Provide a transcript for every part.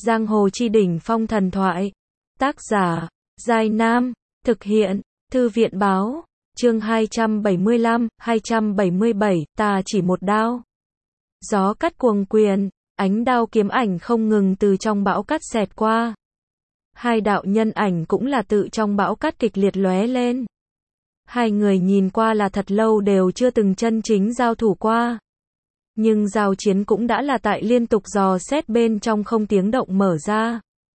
Giang hồ chi đỉnh phong thần thoại. Tác giả, Giai Nam. Thực hiện, Thư viện báo. Chương 275, 277, ta chỉ một đao. Gió cắt cuồng quyền, ánh đao kiếm ảnh không ngừng từ trong bão cắt xẹt qua. Hai đạo nhân ảnh cũng là tự trong bão cắt kịch liệt lóe lên. Hai người nhìn qua là thật lâu đều chưa từng chân chính giao thủ qua. Nhưng giao chiến cũng đã là tại liên tục dò xét bên trong không tiếng động mở ra.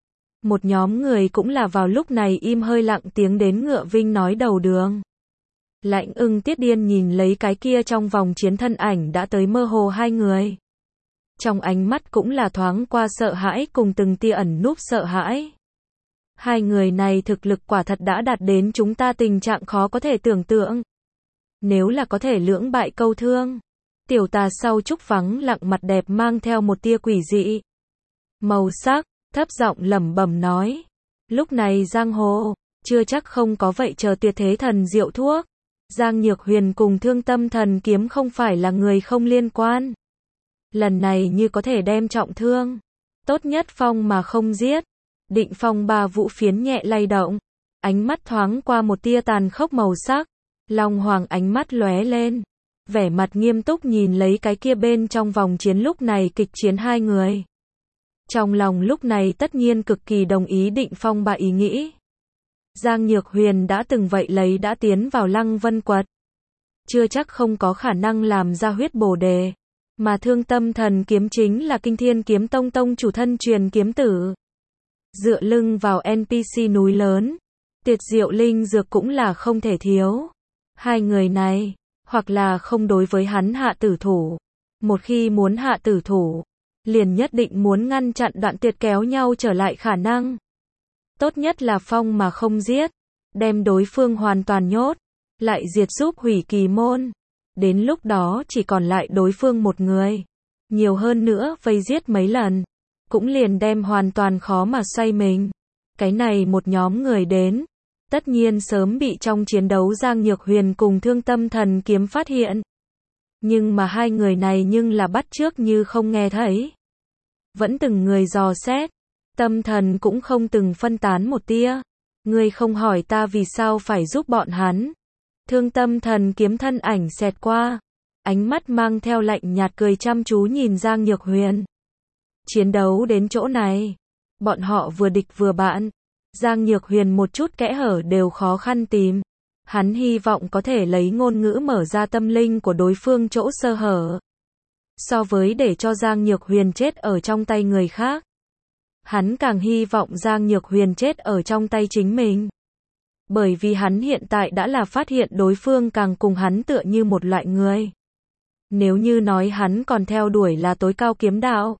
Một nhóm người cũng là vào lúc này im hơi lặng tiếng đến ngựa vinh nói đầu đường. Lãnh Ưng Tiết Điên nhìn lấy cái kia trong vòng chiến thân ảnh đã tới mơ hồ hai người. Trong ánh mắt cũng là thoáng qua sợ hãi cùng từng tia ẩn núp sợ hãi. Hai người này thực lực quả thật đã đạt đến chúng ta tình trạng khó có thể tưởng tượng. Nếu là có thể lưỡng bại câu thương. Tiểu Tà sau trúc vắng lặng mặt đẹp mang theo một tia quỷ dị màu sắc, thấp giọng lẩm bẩm nói. Lúc này giang hồ, chưa chắc không có vậy chờ tuyệt thế thần diệu thuốc. Giang Nhược Huyền cùng Thương Tâm Thần Kiếm không phải là người không liên quan. Lần này như có thể đem trọng thương. Tốt nhất phong mà không giết. Định Phong ba vũ phiến nhẹ lay động. Ánh mắt thoáng qua một tia tàn khốc màu sắc. Long Hoàng ánh mắt lóe lên. Vẻ mặt nghiêm túc nhìn lấy cái kia bên trong vòng chiến lúc này kịch chiến hai người. Trong lòng lúc này tất nhiên cực kỳ đồng ý Định Phong ba ý nghĩ. Giang Nhược Huyền đã từng vậy lấy đã tiến vào Lăng Vân Quật. Chưa chắc không có khả năng làm ra huyết bổ đề. Mà Thương Tâm Thần Kiếm chính là Kinh Thiên Kiếm Tông tông chủ thân truyền kiếm tử. Dựa lưng vào NPC núi lớn. Tuyệt diệu linh dược cũng là không thể thiếu. Hai người này, hoặc là không đối với hắn hạ tử thủ. Một khi muốn hạ tử thủ, liền nhất định muốn ngăn chặn đoạn tuyệt kéo nhau trở lại khả năng. Tốt nhất là phong mà không giết, đem đối phương hoàn toàn nhốt, lại diệt giúp hủy kỳ môn. Đến lúc đó chỉ còn lại đối phương một người. Nhiều hơn nữa vây giết mấy lần, cũng liền đem hoàn toàn khó mà xoay mình. Cái này một nhóm người đến, tất nhiên sớm bị trong chiến đấu Giang Nhược Huyền cùng Thương Tâm Thần Kiếm phát hiện. Nhưng mà hai người này nhưng là bắt chước như không nghe thấy. Vẫn từng người dò xét. Tâm thần cũng không từng phân tán một tia. Ngươi không hỏi ta vì sao phải giúp bọn hắn. Thương Tâm Thần Kiếm thân ảnh xẹt qua. Ánh mắt mang theo lạnh nhạt cười chăm chú nhìn Giang Nhược Huyền. Chiến đấu đến chỗ này. Bọn họ vừa địch vừa bạn. Giang Nhược Huyền một chút kẽ hở đều khó khăn tìm. Hắn hy vọng có thể lấy ngôn ngữ mở ra tâm linh của đối phương chỗ sơ hở. So với để cho Giang Nhược Huyền chết ở trong tay người khác. Hắn càng hy vọng Giang Nhược Huyền chết ở trong tay chính mình. Bởi vì hắn hiện tại đã là phát hiện đối phương càng cùng hắn tựa như một loại người. Nếu như nói hắn còn theo đuổi là tối cao kiếm đạo.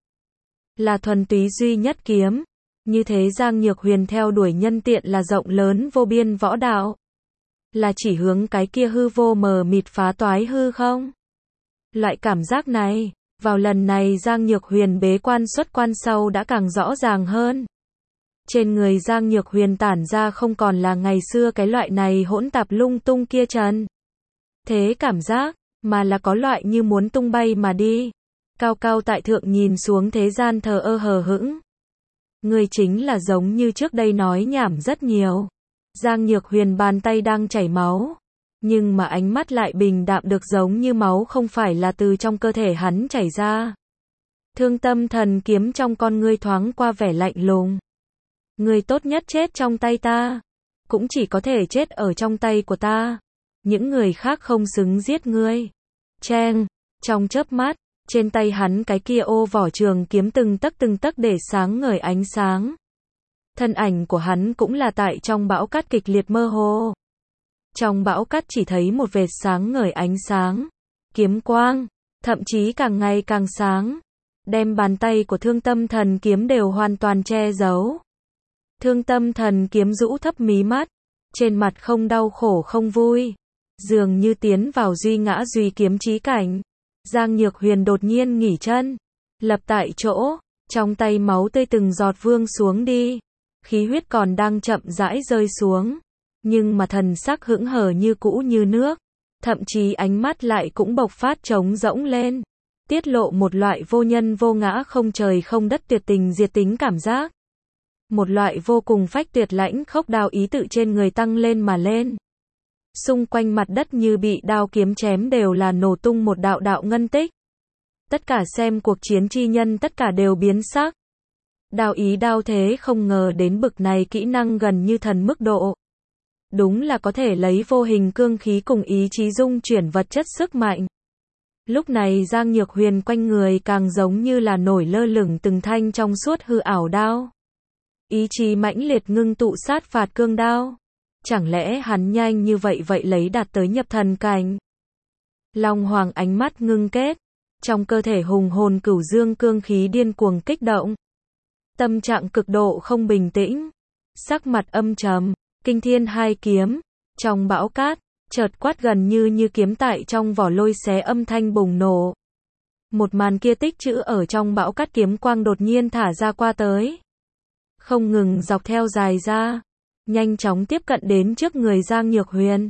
Là thuần túy duy nhất kiếm. Như thế Giang Nhược Huyền theo đuổi nhân tiện là rộng lớn vô biên võ đạo. Là chỉ hướng cái kia hư vô mờ mịt phá toái hư không? Loại cảm giác này, vào lần này Giang Nhược Huyền bế quan xuất quan sau đã càng rõ ràng hơn. Trên người Giang Nhược Huyền tản ra không còn là ngày xưa cái loại này hỗn tạp lung tung kia trần. Thế cảm giác, mà là có loại như muốn tung bay mà đi. Cao cao tại thượng nhìn xuống thế gian thờ ơ hờ hững. Người chính là giống như trước đây nói nhảm rất nhiều. Giang Nhược Huyền bàn tay đang chảy máu. Nhưng mà ánh mắt lại bình đạm được giống như máu không phải là từ trong cơ thể hắn chảy ra. Thương Tâm Thần Kiếm trong con ngươi thoáng qua vẻ lạnh lùng. Người tốt nhất chết trong tay ta. Cũng chỉ có thể chết ở trong tay của ta. Những người khác không xứng giết ngươi. Cheng, trong chớp mắt, trên tay hắn cái kia ô vỏ trường kiếm từng tấc để sáng ngời ánh sáng. Thân ảnh của hắn cũng là tại trong bão cát kịch liệt mơ hồ. Trong bão cát chỉ thấy một vệt sáng ngời ánh sáng. Kiếm quang, thậm chí càng ngày càng sáng. Đem bàn tay của Thương Tâm Thần Kiếm đều hoàn toàn che giấu. Thương Tâm Thần Kiếm rũ thấp mí mắt. Trên mặt không đau khổ không vui. Dường như tiến vào duy ngã duy kiếm chí cảnh. Giang Nhược Huyền đột nhiên nghỉ chân. Lập tại chỗ. Trong tay máu tươi từng giọt vương xuống đi. Khí huyết còn đang chậm rãi rơi xuống. Nhưng mà thần sắc hững hờ như cũ như nước. Thậm chí ánh mắt lại cũng bộc phát trống rỗng lên. tiết lộ một loại vô nhân vô ngã không trời không đất tuyệt tình diệt tính cảm giác. Một loại vô cùng phách tuyệt lãnh khốc đao ý tự trên người tăng lên mà lên. Xung quanh mặt đất như bị đao kiếm chém đều là nổ tung một đạo đạo ngân tích. Tất cả xem cuộc chiến chi nhân tất cả đều biến sắc. Đao ý đao thế không ngờ đến bực này kỹ năng gần như thần mức độ. Đúng là có thể lấy vô hình cương khí cùng ý chí dung chuyển vật chất sức mạnh. Lúc này Giang Nhược Huyền quanh người càng giống như là nổi lơ lửng từng thanh trong suốt hư ảo đao. Ý chí mãnh liệt ngưng tụ sát phạt cương đao. Chẳng lẽ hắn nhanh như vậy lấy đạt tới nhập thần cảnh? Long Hoàng ánh mắt ngưng kết. Trong cơ thể hùng hồn cửu dương cương khí điên cuồng kích động. Tâm trạng cực độ không bình tĩnh. Sắc mặt âm trầm, kinh thiên hai kiếm. Trong bão cát, chợt quát gần như kiếm tại trong vỏ lôi xé âm thanh bùng nổ. Một màn kia tích trữ ở trong bão cát kiếm quang đột nhiên thả ra qua tới. Không ngừng dọc theo dài ra. Nhanh chóng tiếp cận đến trước người Giang Nhược Huyền.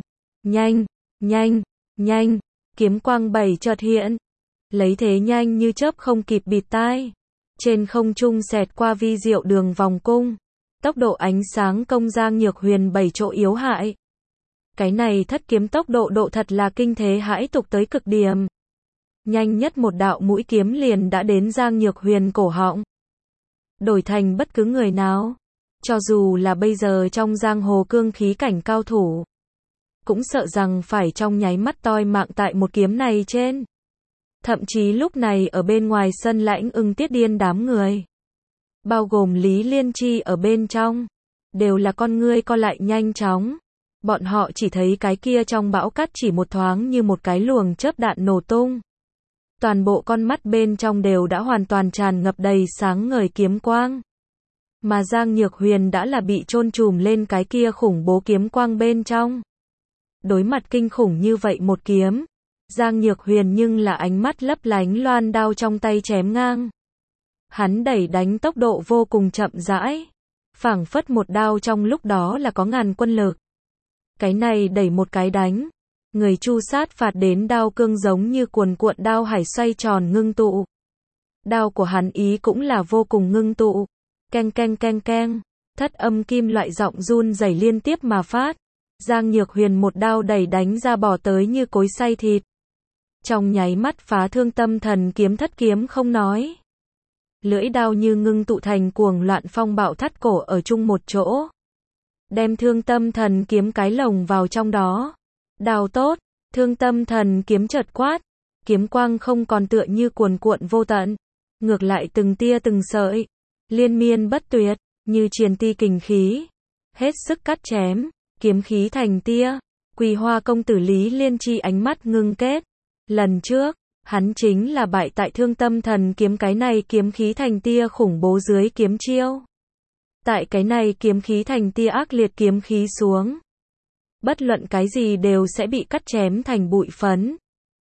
Nhanh, kiếm quang bảy chợt hiện. Lấy thế nhanh như chớp không kịp bịt tai. Trên không trung xẹt qua vi diệu đường vòng cung. Tốc độ ánh sáng công Giang Nhược Huyền 7 chỗ yếu hại. Cái này thất kiếm tốc độ thật là kinh thế hãi tục tới cực điểm. Nhanh nhất một đạo mũi kiếm liền đã đến Giang Nhược Huyền cổ họng. Đổi thành bất cứ người nào, cho dù là bây giờ trong giang hồ cương khí cảnh cao thủ, cũng sợ rằng phải trong nháy mắt toi mạng tại một kiếm này trên. Thậm chí lúc này ở bên ngoài sân Lãnh Ưng Tiết Điên đám người, bao gồm Lý Liên Chi ở bên trong, đều là con ngươi co lại nhanh chóng. Bọn họ chỉ thấy cái kia trong bão cát chỉ một thoáng như một cái luồng chớp đạn nổ tung. Toàn bộ con mắt bên trong đều đã hoàn toàn tràn ngập đầy sáng ngời kiếm quang. Mà Giang Nhược Huyền đã là bị chôn trùm lên cái kia khủng bố kiếm quang bên trong. Đối mặt kinh khủng như vậy một kiếm, Giang Nhược Huyền nhưng là ánh mắt lấp lánh loan đao trong tay chém ngang. Hắn đẩy đánh tốc độ vô cùng chậm rãi, phảng phất một đao trong lúc đó là có ngàn quân lực. Cái này đẩy một cái đánh, người chu sát phạt đến đao cương giống như cuồn cuộn đao hải xoay tròn ngưng tụ. Đao của hắn ý cũng là vô cùng ngưng tụ. Keng, thất âm kim loại giọng run rẩy liên tiếp mà phát. Giang Nhược Huyền một đao đẩy đánh ra bỏ tới như cối xay thịt. Trong nháy mắt phá Thương Tâm Thần kiếm thất kiếm không nói. Lưỡi đao như ngưng tụ thành cuồng loạn phong bạo thắt cổ ở chung một chỗ. Đem Thương Tâm Thần kiếm cái lồng vào trong đó. Đao tốt, Thương Tâm Thần kiếm chợt quát. Kiếm quang không còn tựa như cuồn cuộn vô tận. Ngược lại từng tia từng sợi. Liên miên bất tuyệt, như triền ti kình khí. Hết sức cắt chém, kiếm khí thành tia. Quỳ Hoa công tử Lý Liên Chi ánh mắt ngưng kết. Lần trước, hắn chính là bại tại Thương Tâm Thần kiếm, cái này kiếm khí thành tia khủng bố dưới kiếm chiêu. Tại cái này kiếm khí thành tia ác liệt kiếm khí xuống. Bất luận cái gì đều sẽ bị cắt chém thành bụi phấn.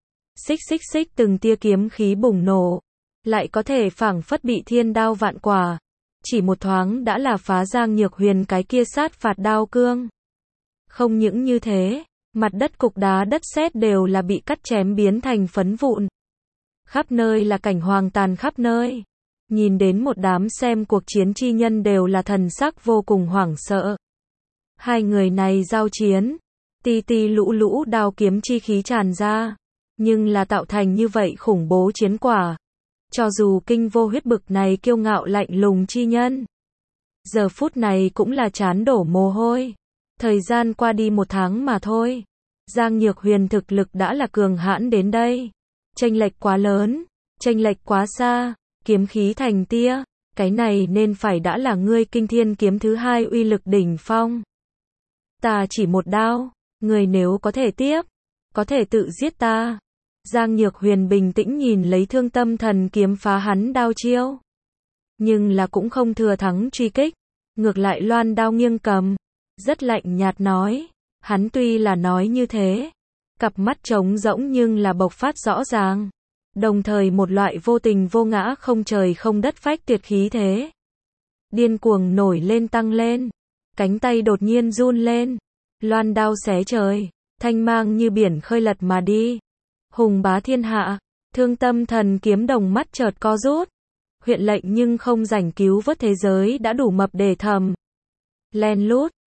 Xích từng tia kiếm khí bùng nổ. Lại có thể phảng phất bị thiên đao vạn quả. Chỉ một thoáng đã là phá Giang Nhược Huyền cái kia sát phạt đao cương. Không những như thế, mặt đất cục đá đất sét đều là bị cắt chém biến thành phấn vụn. Khắp nơi là cảnh hoàng tàn khắp nơi. Nhìn đến một đám xem cuộc chiến chi nhân đều là thần sắc vô cùng hoảng sợ. Hai người này giao chiến, ti lũ đao kiếm chi khí tràn ra, nhưng là tạo thành như vậy khủng bố chiến quả. Cho dù Kinh Vô Huyết bực này kiêu ngạo lạnh lùng chi nhân, giờ phút này cũng là trán đổ mồ hôi. Thời gian qua đi một tháng mà thôi, Giang Nhược Huyền thực lực đã là cường hãn đến đây. Chênh lệch quá lớn, chênh lệch quá xa, kiếm khí thành tia, cái này nên phải đã là ngươi Kinh Thiên kiếm thứ hai uy lực đỉnh phong. Ta chỉ một đao, người nếu có thể tiếp, có thể tự giết ta. Giang Nhược Huyền bình tĩnh nhìn lấy Thương Tâm Thần kiếm phá hắn đao chiêu. Nhưng là cũng không thừa thắng truy kích, ngược lại loan đao nghiêng cầm, rất lạnh nhạt nói. Hắn tuy là nói như thế, cặp mắt trống rỗng nhưng là bộc phát rõ ràng. Đồng thời một loại vô tình vô ngã không trời không đất phách tuyệt khí thế. Điên cuồng nổi lên tăng lên, cánh tay đột nhiên run lên, loan đao xé trời, thanh mang như biển khơi lật mà đi. Hùng bá thiên hạ, Thương Tâm Thần Kiếm Đồng mắt chợt co rút. Huyện lệnh nhưng không rảnh cứu vớt thế giới đã đủ mập để thầm. Len lút.